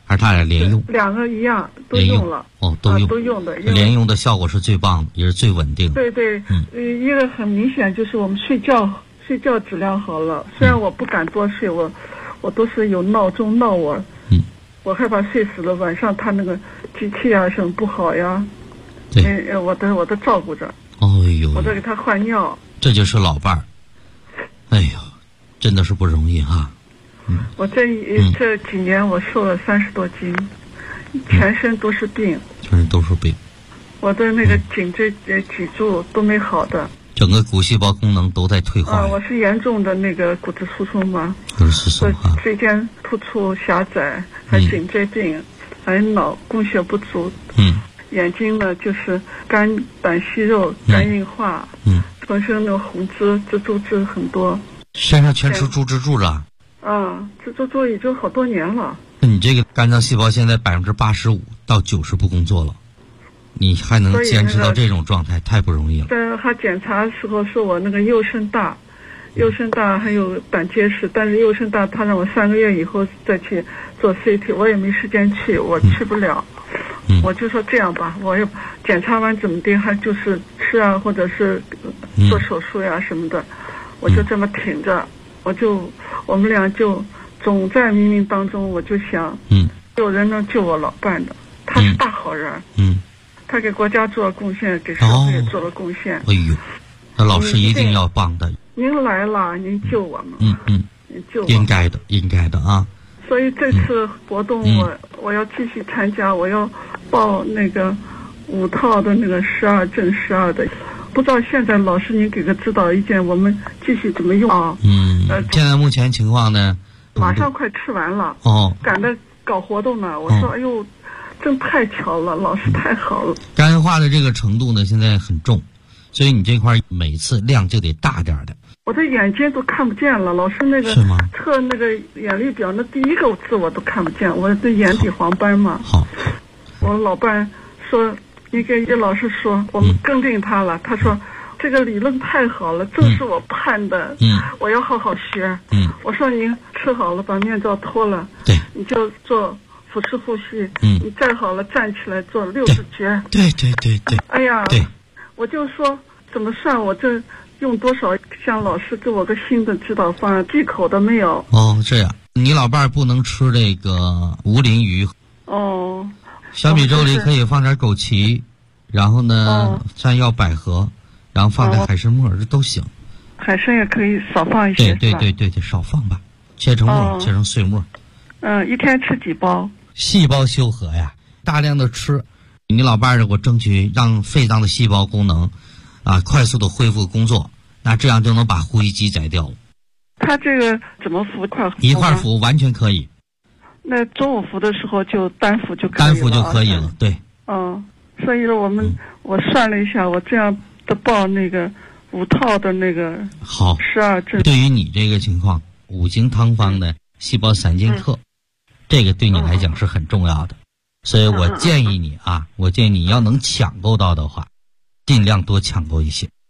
还是他俩连用？ 两个一样都用了。 都用。 都用的。 连用的效果是最棒的，也是最稳定的。 对对，一个很明显就是我们睡觉质量好了。虽然我不敢多睡，我都是有闹钟闹我。我害怕睡死了，晚上他那个机器啊什么不好呀。 对。 我都照顾着。我都给他换尿。 这就是老伴儿。哎呦，真的是不容易哈。 我这几年我瘦了30多斤，全身都是病。 全身都是病。 我的那个颈椎脊柱都没好的。 整个骨细胞功能都在退化。 我是严重的那个骨质疏松嘛。 骨质疏松啊。 椎间突出狭窄，还颈椎病，还脑供血不足。眼睛呢就是肝胆息肉，肝硬化。浑身那红蜘蛛痣很多。 身上全是猪蜘蛛了。 蜘蛛蛛已经好多年了。 那你这个肝脏细胞现在85%到90%不工作了，你还能坚持到这种状态，太不容易了。 但他检查的时候说我那个右肾大还有胆结石，但是右肾大他让我3个月以后再去做 CT， 我也没时间去，我去不了。我就说这样吧，我要检查完怎么的，还就是吃啊，或者是做手术呀什么的，我就这么挺着。我们俩就总在冥冥当中，我就想，有人能救我老伴的，他是大好人，他给国家做了贡献，给社会也做了贡献。 哎呦，那老师一定要帮的。 您来了，您救我们。您救我。 应该的啊。 所以这次活动我要继续参加，我要报那个5套的那个12正12的。不知道现在老师您给个指导意见，我们继续怎么用啊？ 现在目前情况呢， 马上快吃完了赶着搞活动呢。我说哎呦，真太巧了，老师太好了。 肝硬化的这个程度呢现在很重，所以你这块每次量就得大点的。 我的眼睛都看不见了，老师那个测那个眼力表，那第一个字我都看不见，我的眼底黄斑嘛。我老伴说，你给叶老师说，我们更定他了。他说这个理论太好了，正是我盼的。我要好好学。我说您吃好了，把面罩脱了，你就做腹式呼吸。你站好了，站起来做60节。 对。 哎呀，我就说怎么算，我这用多少？向老师给我个新的指导方案，忌口的没有？ 这样，你老伴儿不能吃这个无鳞鱼。小米粥里可以放点枸杞，然后呢山药百合，然后放点海参末，这都行。 海参也可以少放一些。 对，少放吧，切成末，切成碎末。 一天吃几包？ 细胞修和呀，大量的吃。你老伴儿我争取让肺脏的细胞功能快速的恢复工作，那这样就能把呼吸机宰掉了。 他这个怎么服？ 一块服完全可以。 那中午服的时候就单服就可以了。 单服就可以了，对。 所以我算了一下，我这样的报那个5套的那个好 12正。 对于你这个情况，5行汤方的细胞散金克，这个对你来讲是很重要的。所以我建议你要能抢购到的话，尽量多抢购一些，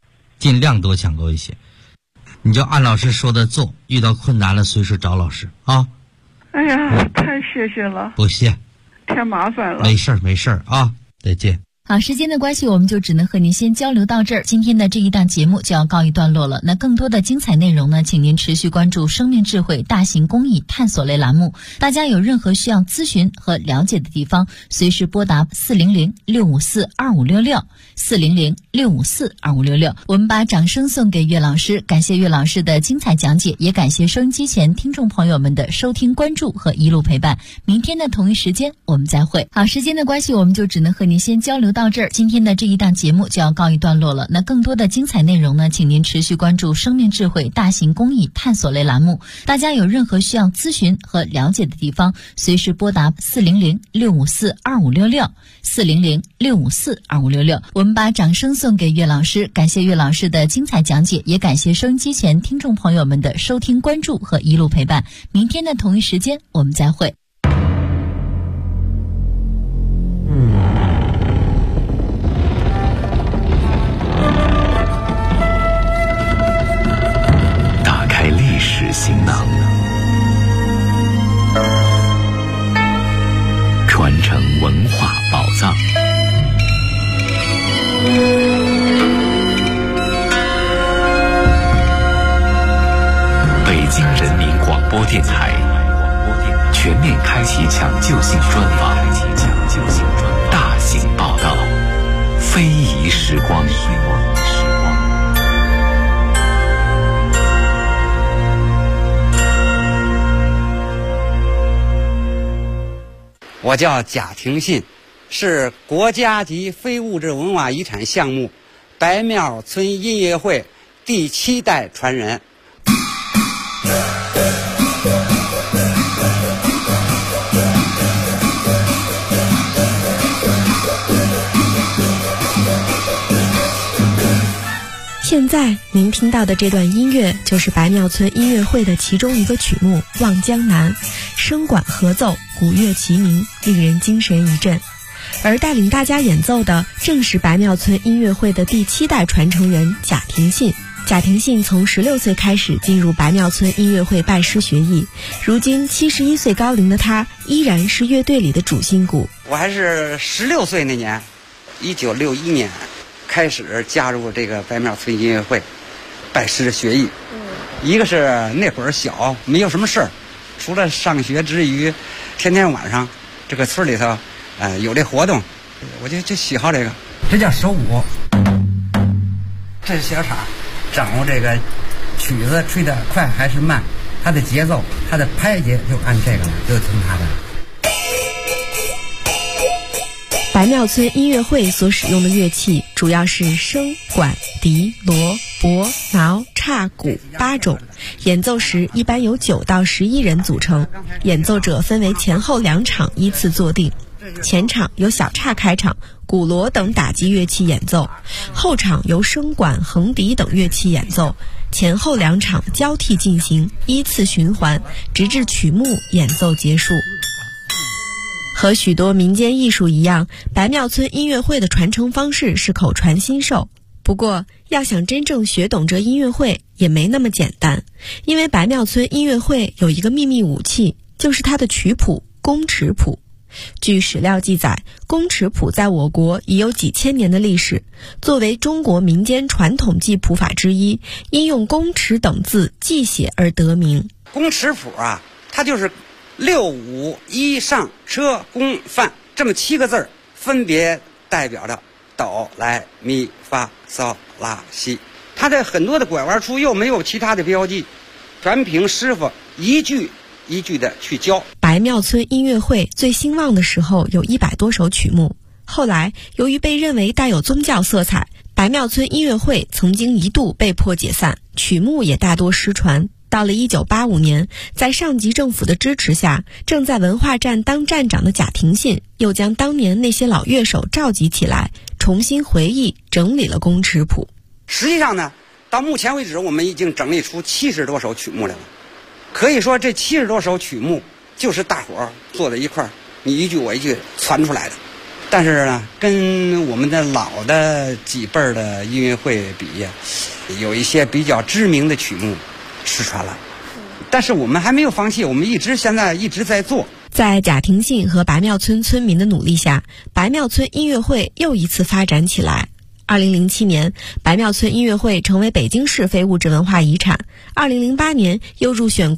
你就按老师说的做，遇到困难了随时找老师啊。 哎呀，太谢谢了。 不谢， 添麻烦了。 没事儿啊，再见。 好，时间的关系，我们就只能和您先交流到这儿。今天的这一档节目就要告一段落了。那更多的精彩内容呢，请您持续关注生命智慧大型公益探索类栏目。大家有任何需要咨询和了解的地方，随时拨打400-654-2566，400-654-2566。我们把掌声送给岳老师，感谢岳老师的精彩讲解，也感谢收音机前听众朋友们的收听关注和一路陪伴。明天的同一时间我们再会。好，时间的关系，我们就只能和您先交流到这儿。今天的这一档节目就要告一段落了。那更多的精彩内容呢，请您持续关注生命智慧大型公益探索类栏目。大家有任何需要咨询和了解的地方，随时拨打400-654-2566，400-654-2566。我们把掌声送给岳老师，感谢岳老师的精彩讲解，也感谢收音机前听众朋友们的收听关注和一路陪伴。明天的同一时间我们再会。 打开历史行囊， 人民广播电台全面开启抢救性专访，大型报道，非遗时光。 我叫贾廷信，是国家级非物质文化遗产项目白庙村音乐会第7代传人。 现在您听到的这段音乐就是白庙村音乐会的其中一个曲目《望江南》，声管合奏，鼓乐齐鸣，令人精神一振。而带领大家演奏的正是白庙村音乐会的第7代传承人贾廷信。贾廷信从16岁开始进入白庙村音乐会拜师学艺，如今71岁高龄的他依然是乐队里的主心骨。 我还是16岁那年，1961年开始加入这个白庙村音乐会，拜师学艺。一个是那会儿小，没有什么事儿，除了上学之余，天天晚上这个村里头，有这活动，我就喜好这个。这叫手鼓，这是小叉，掌握这个曲子吹得快还是慢，它的节奏，它的拍节就按这个了，就听它的。 白庙村音乐会所使用的乐器主要是笙、管、笛、锣、钹、挠、叉、鼓8种，演奏时一般由9到11人组成，演奏者分为前后2场依次坐定。前场由小叉开场，鼓锣等打击乐器演奏，后场由笙管、横笛等乐器演奏，前后2场交替进行，依次循环，直至曲目演奏结束。和许多民间艺术一样，白庙村音乐会的传承方式是口传心授。不过，要想真正学懂这音乐会也没那么简单，因为白庙村音乐会有一个秘密武器，就是它的曲谱宫尺谱。据史料记载，宫尺谱在我国已有几千年的历史，作为中国民间传统记谱法之一，因用宫尺等字记写而得名。 宫尺谱啊，它就是6、5、1上车宫范这么7个字，分别代表着哆来咪发嗦拉西。它的很多的拐弯处又没有其他的标记，全凭师傅一句一句的去教。 白庙村音乐会最兴旺的时候有100多首曲目，后来由于被认为带有宗教色彩，白庙村音乐会曾经一度被迫解散，曲目也大多失传。到了1985年，在上级政府的支持下，正在文化站当站长的贾廷信又将当年那些老乐手召集起来，重新回忆整理了宫尺谱。 实际上呢，到目前为止我们已经整理出70多首曲目来了。可以说这70多首曲目就是大伙儿坐在一块儿，你一句我一句传出来的。但是呢，跟我们的老的几辈儿的音乐会比，有一些比较知名的曲目失传了，但是我们还没有放弃，我们现在一直在做。 在贾廷信和白庙村村民的努力下，白庙村音乐会又一次发展起来。2007年，白庙村音乐会成为北京市非物质文化遗产。2008年又入选